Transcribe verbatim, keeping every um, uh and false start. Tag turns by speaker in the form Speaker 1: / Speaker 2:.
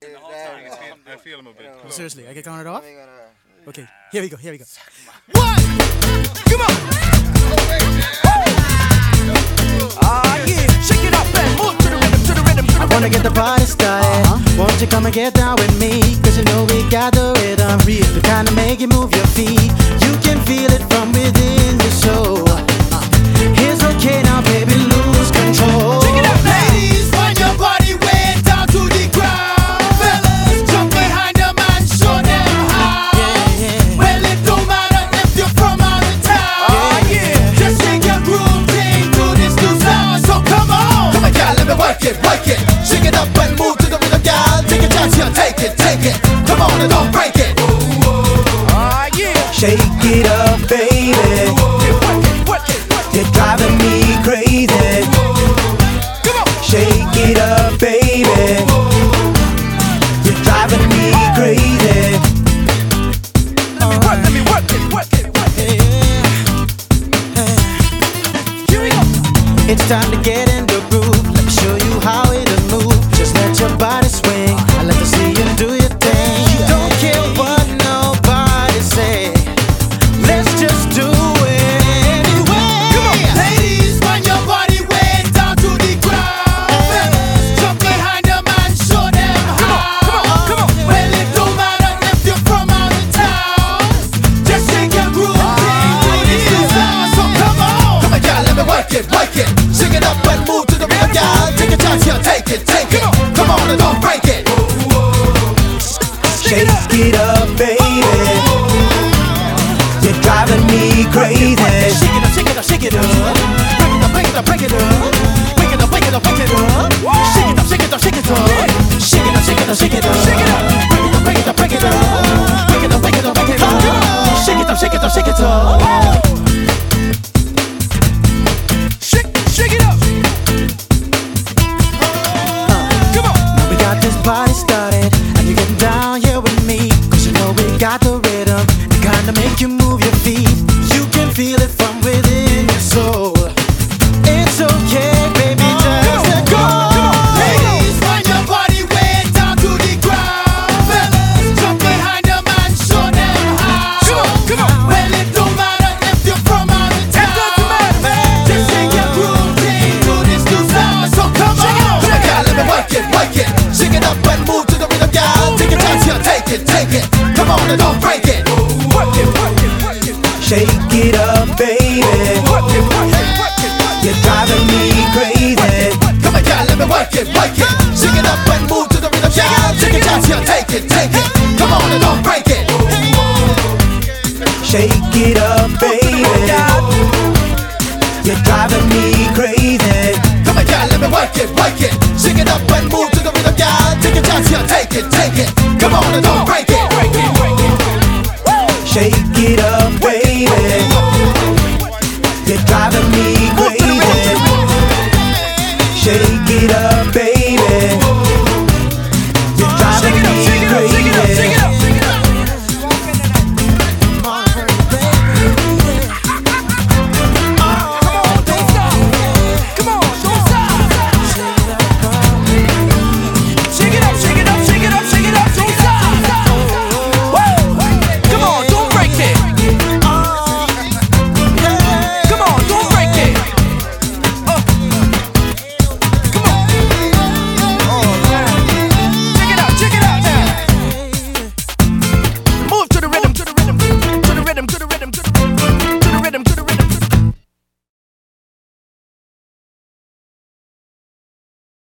Speaker 1: The whole time. I feel, I feel him a bit. Come on.
Speaker 2: Seriously, I can count it off?
Speaker 3: gonna...
Speaker 2: Okay, here we go, here we go.
Speaker 4: One! Come on! Ah, yeah. Shake it up and move to the rhythm, to the rhythm, to the
Speaker 2: I wanna get the party started. Uh-huh. Won't you come and get down with me? Cause you know we got the rhythm. The kind to make you move your feet. You can feel it from within your soul. It's okay now, baby, lose control.
Speaker 4: Shake it up, ladies, find your body way down to the ground. Fellas, jump behind them and show them how.
Speaker 2: Yeah, yeah.
Speaker 4: Well, it don't matter if you're from out of town. Oh, yeah. Just shake your groove thing to this new sound. So come on. Come on, girl, let me work it, work it. Shake it up and move to the rhythm, girl. Take a chance here, take it, take it. Come on and don't break it. Oh, yeah.
Speaker 2: Shake it up, baby.
Speaker 4: Work it, work it, work it.
Speaker 2: You're driving me crazy.
Speaker 4: Come on.
Speaker 2: Shake it up, baby. You're driving me crazy.
Speaker 4: Let me work, let me work it, work it, work it. Here we go.
Speaker 2: It's time to get in the groove. Let me show you how it'll move. Just let your body swing. I like to see you do your thing. Don't care what nobody say. Let's just do it anyway.
Speaker 4: Come on, ladies, find your body way down to the ground. Fellas, jump behind them and show them how. Come on, come on, come on. Well, it don't matter if you're from out of town. Just shake your groove, thing to this new sound. So come on.
Speaker 3: Come on, girl, let me work it, work it. Shake it up and move to the rhythm, girl. Take a chance here, take it, take it. Come on and don't break it.
Speaker 2: Shake it up, baby. You're driving me crazy.
Speaker 4: Shake it up, shake it up, shake it up. Break it up, break it up, break it up. Break it up, break it up, break it up. Shake it up, shake it up, shake it up. Shake it up, shake it up, shake it up. Shake it up. Break it up, break it up, break it up. Break it up, break it up, break it up. Shake it up, shake it up, shake it up. Shake, shake it up. Come on.
Speaker 2: Now we got this party started, and you're getting down here with me. Cause you know we got the rhythm, the kind to make you move your feet. You can feel it from within your soul. It's okay, baby, just let go.
Speaker 4: Ladies, find your body way down to the ground. Fellas, jump behind them and show them how. Come on, come on. Well, it don't matter if you're from out of town. It doesn't matter, man. Just shake your groove thing to this new sound. So come on.
Speaker 3: Come on, girl, let me work it, work it. Shake it up and move to the rhythm, girl. Take a chance here, take it, take it. Come on and don't break it.
Speaker 4: Work it, work it, work it.
Speaker 2: Shake it up, baby.
Speaker 4: Work it, work it, work it.
Speaker 2: You're driving me crazy.
Speaker 3: Come on, girl, let me work it, work it. Shake it up and move to the rhythm, girl. Take a chance here, take it, take it. Come on and don't break it.
Speaker 2: Shake it up, baby. You're driving me crazy.
Speaker 3: Come on, girl, let me work it, work it. Shake it up and move to the rhythm, girl. Take a chance here, take it, take it. Come on and don't break it.